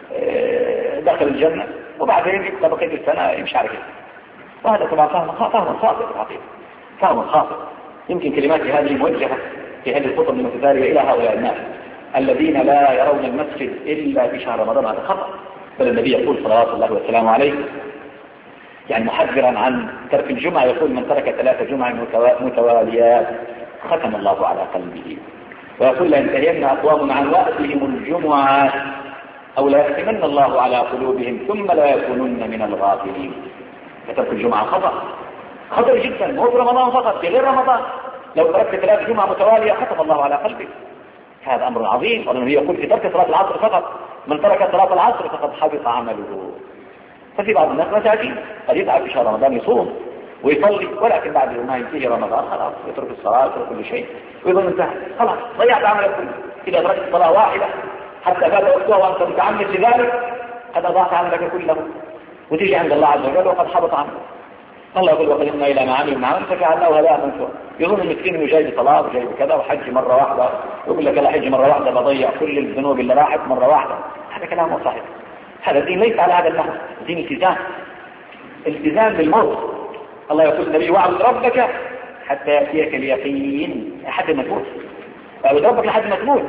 دخل الجنة، وبعدين يبقى بقية السنة يمشي على كده. وهذا طبعا فهم فهم خاطئ الحقيقة، فهم خاطئ. يمكن كلماتي هذه موجهة في هذه الخطب المتتالية إلى هؤلاء الناس الذين لا يرون المسجد إلا في شهر رمضان. هذا خطأ. بل النبي يقول صلوات الله والسلام عليه يعني محذرا عن ترك الجمعة، يقول من ترك ثلاث جمع متواليات ختم الله على قلبه. ويقول لينتهين أقوام عن وقتهم الجمعة أو لا يختمن الله على قلوبهم ثم لا يكونن من الغافلين. فترك الجمعة خطأ خطر جدا، مو في رمضان فقط، في غير رمضان. لو تركت ثلاث جمعة متوالية ختم الله على قلبك. هذا أمر عظيم. والنبي يقول في ترك صلاة العصر فقط، من ترك صلاة العصر فقد حبط عمله. ففي بعض الناس مساكين قد يتعب في شهر رمضان يصوم ويصلي، ولكن بعد ما ينتهي رمضان خلاص يترك الصلاة ويترك كل شيء ويظن انتهى، خلاص ضيعت عملك كله. إذا تركت صلاة واحدة حتى فات وقتها وأنت متعمد لذلك قد أضاعت عملك كله، وتيجي عند الله عز وجل وقد حبط عملك. الله يقول وقدمنا إلى ما عملوا من عمل فجعلناه هباء منثورا. يظن المسكين انه جاي بصلاة وجاي بكذا وحج مرة واحدة، يقول لك لا حج مرة واحدة بضيع كل الذنوب اللي راحت مرة واحدة. هذا كلام مو صحيح. هذا الدين ليس على هذا النحو، الدين التزام، التزام بالموت. الله يقول النبي واعبد ربك حتى يأتيك اليقين لحد ما تموت. واعبد ربك لحد ما تموت.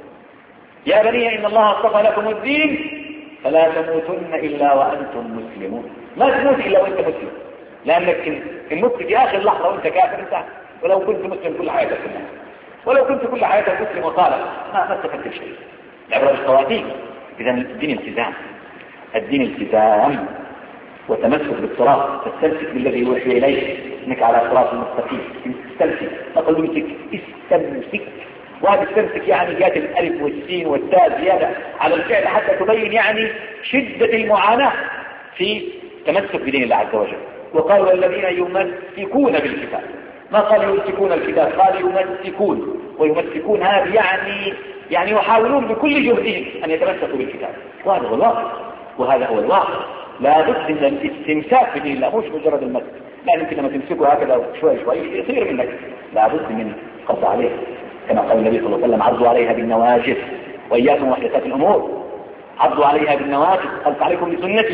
يا بني إن الله اصطفى لكم الدين فلا تموتن إلا وأنتم مسلمون. ما تموت إلا وأنت مسلم، لأنك إن مت في آخر لحظة وأنت كافر انت، ولو كنت مسلم كل حياتك كلها، ولو كنت كل حياتك مسلم وصالح ما استفدت شيء. العبرة بالخواتيم. إذا الدين التزام، الدين التزام وتمسك بالصراط، تستمسك بالذي يوحي إليه انك على صراط مستقيم. استمسك، أقول امسك، استمسك. وهذا استمسك يعني جاءت الألف والسين والتاء زيادة على الفعل حتى تبين يعني شدة المعاناة في تمسك بدين الله عز وجل. وقال والذين يمسكون بالكتاب، ما قال يمسكون الكتاب، قال يمسكون. ويمسكون هذا يعني يعني يحاولون بكل جهدهم أن يتمسكوا بالكتاب، وهذا هو الواقع، وهذا هو الواقع. لا بد من الاستمساك بدين الله، مش مجرد المسك. لا يمكن لما تمسكه هكذا شوي شوي يصير منك، لا بد من قص عليه كما قال النبي صلى الله عليه وسلم عضوا عليها بالنواجذ وإياكم محدثات الأمور. عضوا عليها بالنواجذ، قلت عليكم بسنتي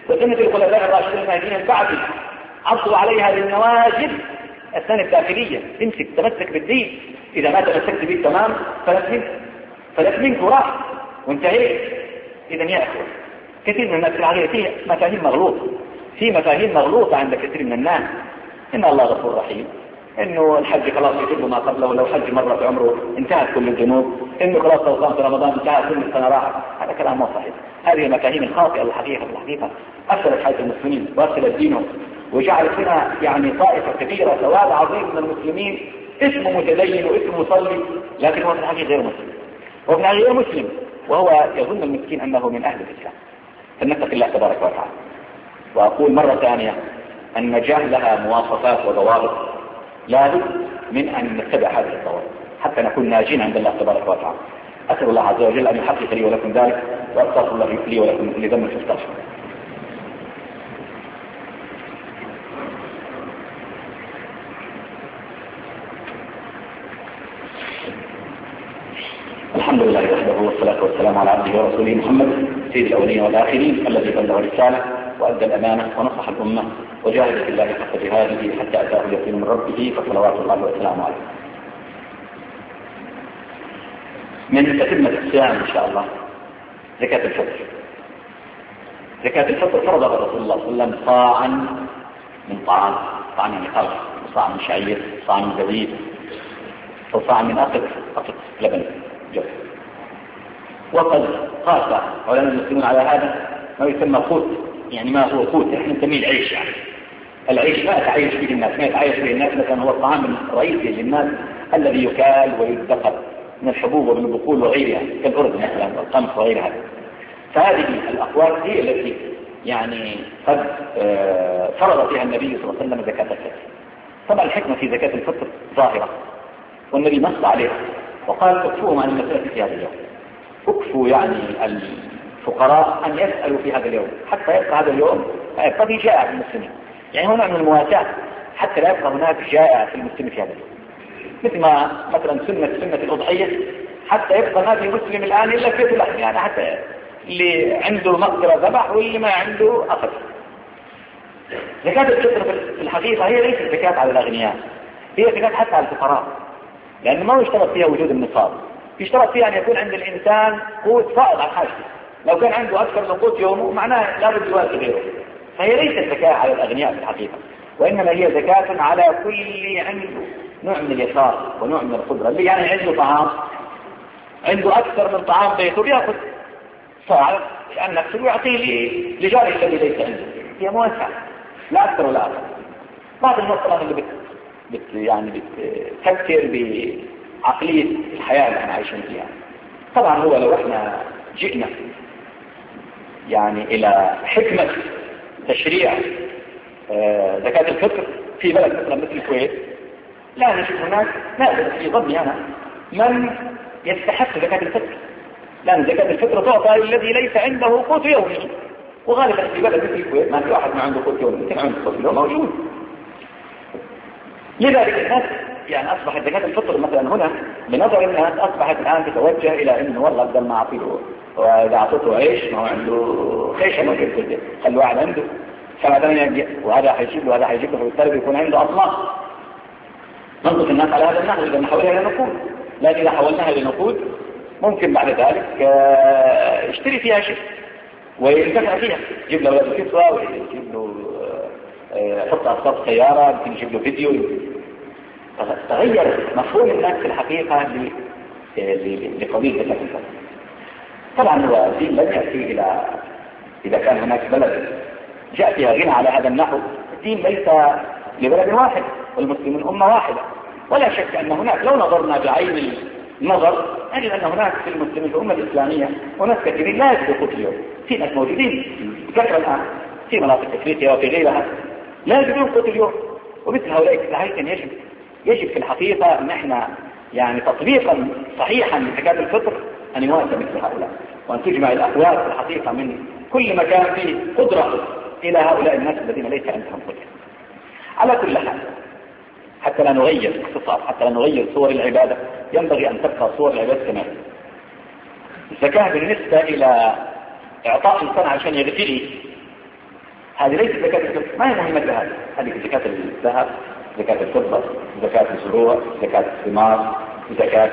وسنة الخلفاء الراشدين المهديين من بعد عضوا عليها بالنواجذ السنة الداخلية. تمسك تمسك بالدين، إذا ما تمسكت به تمام فلت منك فلت منك وراح وانتهيت. إذا يا أخوة كثير من الناس في العقيدة فيه مفاهيم مغلوطة، في مفاهيم مغلوطة عند كثير من الناس. إن الله غفور رحيم، إنه الحج خلاص يجب ما قبله، لو حج مرة في عمره انتهت كل الذنوب، إنه خلاص لو صام في رمضان انتهت كل السنة راحت. هذا كلام مو صحيح. هذه المفاهيم الخاطئة الحقيقة الحقيقة أفسدت حياة المسلمين وأفسدت دينهم، وجعلت هنا يعني طائفة كبيرة سواد عظيم من المسلمين اسمه متدين واسمه مصلي، لكن هو في الحقيقة غير مسلم، هو في الحقيقة غير مسلم، وهو يظن المسكين أنه من أهل الإسلام. فلنتق الله تبارك وتعالى. وأقول مرة ثانية أن النجاة لها مواصفات وضوابط، لابد من أن نتبع هذه الضوابط حتى نكون ناجين عند الله تبارك وتعالى. أسأل الله عز وجل أن يحقق لي ولكم ذلك، وأستغفر الله لي ولكم من كل ذنب فاستغفروه. الحمد لله وحده والصلاة والسلام على عبده ورسوله محمد سيد الأولين والآخرين الذي بلغ الرسالة وأدى الأمانة ونصح الأمة وجاهد في الله حق جهاده حتى أتاه اليقين من ربه، فصلوات الله وسلامه عليه. من تتمة الصيام إن شاء الله زكاة الفطر. زكاة الفطر فرضها رسول الله صلى الله عليه وسلم صاعا من طعام، طعام من خلق، وصاع من شعير، وصاع من زبيب، وصاع من أقط أقط لبن جف. وقد قاس علماء المسلمين على هذا ما يسمى قوت، يعني ما هو قوت احنا نسميه العيش. يعني العيش ما يتعايش به الناس، ما يتعايش به الناس مثلا هو الطعام الرئيسي للناس الذي يكال ويدخر من الحبوب ومن البقول وغيرها كالأرز مثلا والقمح وغيرها. فهذه الأقوال هي التي يعني قد فرض فيها النبي صلى الله عليه وسلم زكاة الفطر. طبعا الحكمة في زكاة الفطر ظاهرة، والنبي نص عليها وقال اكفوهم عن المسألة في هذا اليوم. اكفوا يعني الفقراء أن يسألوا في هذا اليوم حتى يبقى هذا اليوم قد جاء في المسلمين. يعني هنا من المواساة حتى لا يبقى هناك جاء في المسلمين في هذا اليوم، مثل ما مثلا سنة سنة الأضحية حتى يبقى ما في مسلم الآن إلا في اللحم، يعني حتى اللي عنده مقدرة ذبح واللي ما عنده أخذ. زكاة الفطر في الحقيقة هي ليست زكاة على الأغنياء، هي زكاة حتى على الفقراء، لأنه ما يشترط فيها وجود النصاب، يشترط فيها أن يكون عند الإنسان قوت فائض عن حاجته. لو كان عنده أكثر من قوت يومه معناه لابد يوازي غيره. فهي ليست زكاة على الأغنياء في الحقيقة، وإنما هي زكاة على كل عنده نوع من اليسار ونوع من القدرة. اللي يعني عنده طعام، عنده أكثر من طعام بيته بيأخذ صاع عن نفسه ويعطيه لجاره الذي ليس عنده. هي مواساة لا أكثر ولا أقل. بعض الناس طبعا اللي بت... بت... يعني بتفكر بعقلية الحياة اللي احنا عايشين فيها. طبعا هو لو احنا جئنا يعني إلى حكمة تشريع آه زكاة الفطر في بلد مثلا مثل الكويت، لا نجد هناك نادر في ظني أنا من يستحق زكاة الفطر، لأن زكاة الفطر تعطى الذي ليس عنده قوت يومي، وغالبا في بلد مثل الكويت ما في واحد ما عنده قوت يومي، يمكن عنده قوت يومي موجود. لذلك الناس يعني أصبحت زكاة الفطر مثلا هنا بنظر الناس أصبحت الآن تتوجه إلى إنه والله بدل ما أعطيه وإذا أعطيته عيش ما هو عنده خيشة موجود في البيت، خلوا واحد عنده فمثلا وهذا حيجيب له وهذا حيجيب له، فبالتالي يكون عنده أطلاق. ننظر الناس على هذا النحو إذا نحولها إلى نقود، لكن إذا حولناها إلى نقود ممكن بعد ذلك اشتري فيها شيء وينتفع فيها، يجيب له ولد كسوة ويجيب له يحط أصوات سيارة، يمكن يجيب له فيديو. تغير مفهوم الناس في الحقيقة لقضية زكاة الفطر. طبعا هو الدين لن يأتي إلى إذا كان هناك بلد جاء فيها غنى على هذا النحو. الدين ليس لبلد واحد والمسلمون أمة واحدة، ولا شك أن هناك لو نظرنا بعين النظر نجد أن هناك في المسلمين في الأمة الإسلامية وناس كثيرين لا يجدوا قوت اليوم. في ناس موجودين كثرة الآن في مناطق أفريقيا وفي غيرها لا يجدون قوت اليوم، ومثل هؤلاء الحقيقة يجب يجب في الحقيقة أن احنا يعني تطبيقا صحيحا لزكاة الفطر أن يواسى مثل هؤلاء، وأن تجمع الأقوال في الحقيقة من كل مكان فيه قدرة إلى هؤلاء الناس الذين ليس عندهم قدرة. على كل حال حتى لا نغير اختصار، حتى لا نغير صور العبادة، ينبغي أن تبقى صور العبادة كما هي. الزكاة بالنسبة إلى إعطاء إنسان عشان يغتري هذه ليست زكاة الفطر، ما هي مهمة هذه. هذه زكاة الذهب، زكاة الفضة، زكاة الزروع، زكاة الثمار، زكاة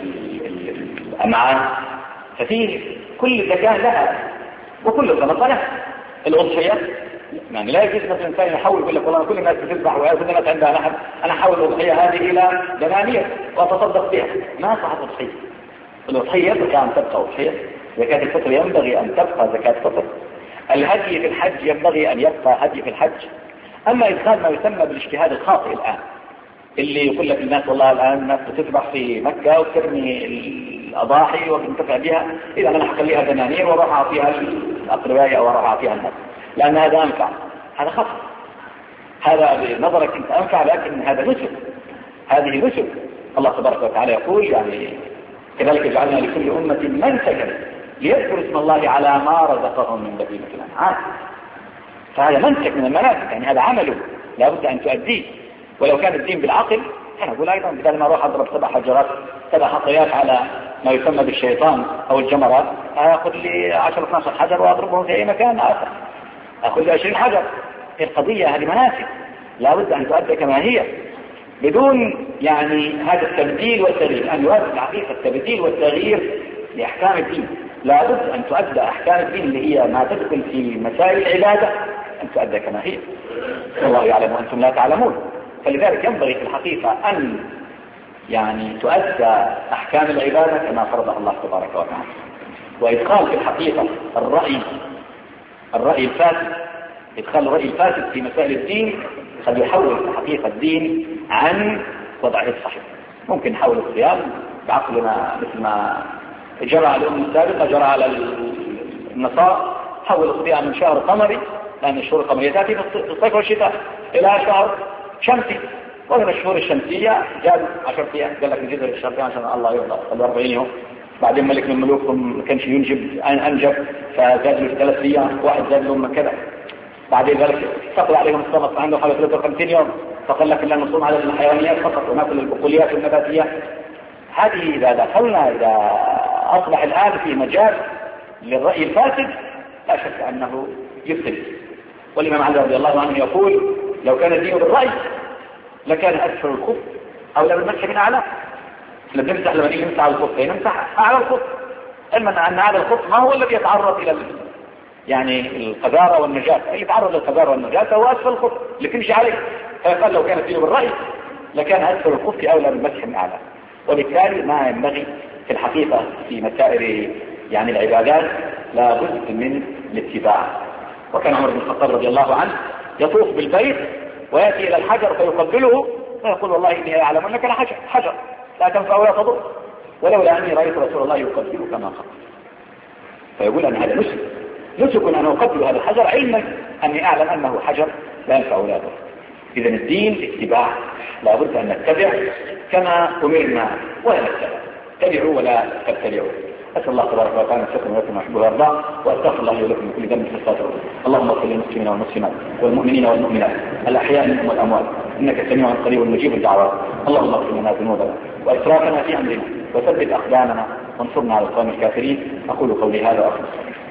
الأمعاء. ففي كل زكاة لها وكل صدقة لها. الأضحية يعني لا يجوز مثلا الإنسان يحول يقول لك والله كل الناس بتذبح وكل الناس عندها لحم، أنا أحول الأضحية هذه إلى دنانير وأتصدق بها. ما صحت أضحية. الأضحية ينبغي أن تبقى أضحية، زكاة الفطر ينبغي أن تبقى زكاة فطر، الهدي في الحج ينبغي أن يبقى هدي في الحج. أما إدخال ما يسمى بالاجتهاد الخاطئ الآن، اللي يقول لك الناس والله الآن الناس بتذبح في مكة وترمي الأضاحي وبنتفع بها، إذا أنا أخليها دنانير وراح أعطيها الأقرباء أو راح أعطيها الناس، لأن هذا أنفع. هذا خطأ. هذا بنظرك أنت أنفع، لكن هذا نسك، هذه نسك. الله تبارك وتعالى يقول يعني كذلك جعلنا لكل أمة منسكا ليذكر اسم الله على ما رزقهم من بهيمة الأنعام. فهذا منسك من المناسك، يعني هذا عمله لا بد أن تؤديه. ولو كان الدين بالعقل أنا أقول أيضا بدل ما أروح أضرب سبع حجرات سبع حطيات على ما يسمى بالشيطان أو الجمرات، أخذ لي عشرة اثناشر حجر وأضربهم في أي مكان آخر، أخذ لي عشرين حجر. القضية هذه مناسك لا بد أن تؤدى كما هي، بدون يعني هذا التبديل والتغيير. أن يؤدى حقيقة التبديل والتغيير لأحكام الدين، لا بد أن تؤدى أحكام الدين اللي هي ما تدخل في مسائل العبادة أن تؤدى كما هي. والله يعلم وأنتم لا تعلمون. فلذلك ينبغي في الحقيقة أن يعني تؤدى أحكام العبادة كما فرضها الله تبارك وتعالى. وإدخال في الحقيقة الرأي الرأي الفاسد، إدخال الرأي الفاسد في مسائل الدين قد يحول في حقيقة الدين عن وضعه الصحيح. ممكن نحول الصيام بعقلنا مثل ما جرى على الأمم السابقة، جرى على النصارى، حول الصيام من شهر قمري، لأن الشهور القمرية تأتي في الصيف والشتاء، إلى شهر شمسي، ومن الشهور الشمسية جاب عشرة أيام، قال لك نجد الشهر عشان الله يرضى خلوا أربعين يوم. بعدين ملك من ملوكهم ما كانش ينجب أنجب فزاد له ثلاث أيام، واحد زاد له من كذا. بعدين ذلك تقل عليهم الصمت فعنده حوالي ثلاثة وخمسين يوم، فقال لك إلا نصوم على الحيوانيات فقط وناكل البقوليات والنباتيات. هذه إذا دخلنا إذا أصبح الآن في مجال للرأي الفاسد لا شك أنه يفسد. والإمام علي رضي الله عنه يقول لو كان الدين بالرأي لكان أسفل الخف أو لم نمسح من أعلى. لما نمسح لما نيجي نمسح على الخف نمسح أعلى الخف، علما أن أعلى الخف ما هو الذي يتعرض إلى يعني القذارة والنجاسة، اللي يتعرض للقذارة والنجاسة هو أسفل الخف اللي تمشي عليه. فيقال لو كان الدين بالرأي لكان أسفل الخف أولى من مسح من أعلى. وبالتالي ما ينبغي في الحقيقة في مسائل يعني العبادات لا بد من الاتباع. وكان عمر بن الخطاب رضي الله عنه يطوف بالبيت ويأتي إلى الحجر فيقبله ويقول والله إني أعلم أنك لحجر حجر لا تنفع ولا تضر، ولولا أني رأيت رسول الله يقبله كما قال. فيقول أن هذا نسك نسك أن أقبل هذا الحجر علما أني أعلم أنه حجر لا ينفع ولا يضر. إذا الدين اتباع، لا بد أن نتبع كما أمرنا ولا نتبع، اتبعوا ولا تتبعوا. أسأل الله تبارك وتعالى أن يشكركم ولكم ويحبه ويرضى، وأستغفر الله ولكم من كل ذنب فاستغفروه. اللهم اغفر للمسلمين والمسلمات والمؤمنين والمؤمنات الأحياء منهم والأموات إنك سميع قريب مجيب الدعوات. اللهم اغفر لنا ذنوبنا وإسرافنا في أمرنا وثبت أقدامنا وانصرنا على القوم الكافرين. أقول قولي هذا وأخلص.